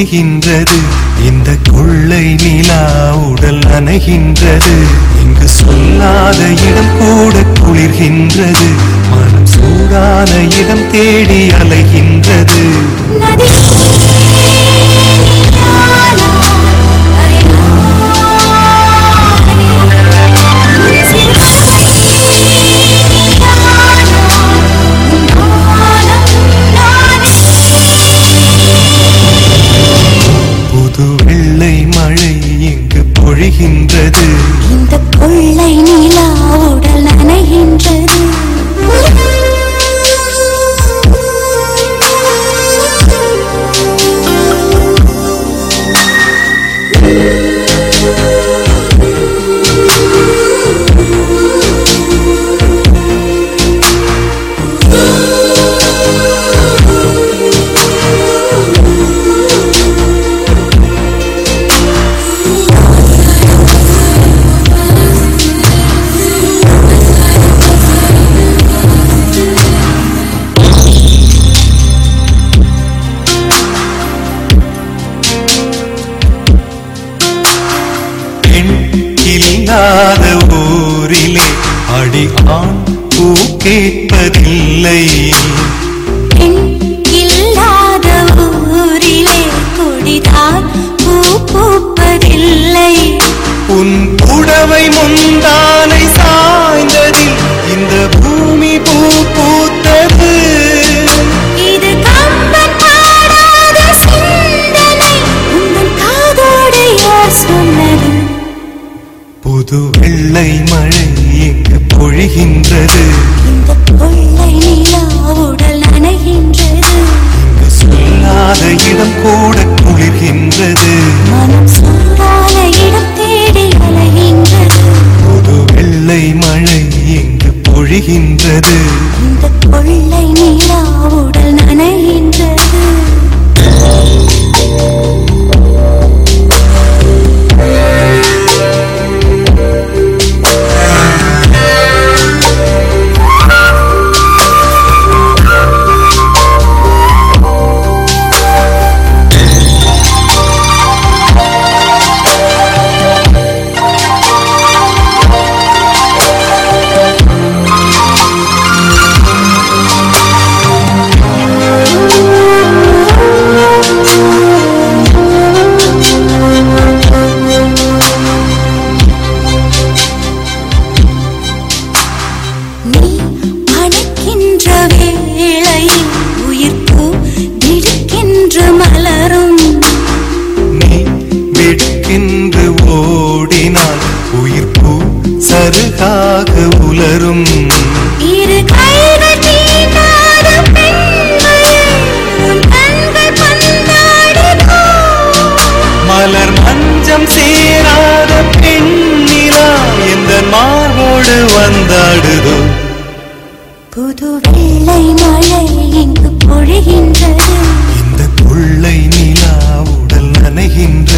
பொழிகின்றது. இந்த கொள்ளை நிலா உடல் நனைகின்றது. இங்கு சொல்லாத இடம் கூட குளிர்கின்றது. மனம் சூடான இடம் தேடி அலைகின்றது. வெள்ளை மழை இங்கு பொழிகின்றது. இந்த கொள்ளை நிலா உடல் நனைகின்றது. இல்லாத ஊரிலே அடி ஆண் பூ கேட்பதில்லை. இல்லாத ஊரிலே கொடிதான் பூ பூப்பதில்லை. உன் புடவை முந்தானை சாய்ந்ததில் இந்த பூமி பூ பூத்தது. இது கம்பன் பாடாத சிந்தனை, உந்தன் காதோடு யார் சொன்னது? புது வெள்ளை மழை இங்கு பொழிகின்றது. இந்த கொள்ளை நிலா உடல் நனைகின்றது. இங்கு சொல்லாத இடம் கூட குளிர்கின்றது. மனம் சூடான இடம் தேடி அலைகின்றது. புது வெள்ளை மழை இங்கு பொழிகின்றது. இந்த கொள்ளை நிலா உடல் நனைகின்றது. வெட்கின்று ஓடினால் உயிர் பூ சருகாக உலரும். இரு கைகள் தீண்டாத பெண்மையே உன் கண்கள் பந்தாடுதோ. மலர் மஞ்சம் சேராத பெண்ணிலா எந்த மார்போடு வந்தாடுதோ. புது வெள்ளை மழை இங்கு பொழிகின்றது. இந்த கொள்ளை நிலா உடல் நனைகின்றது.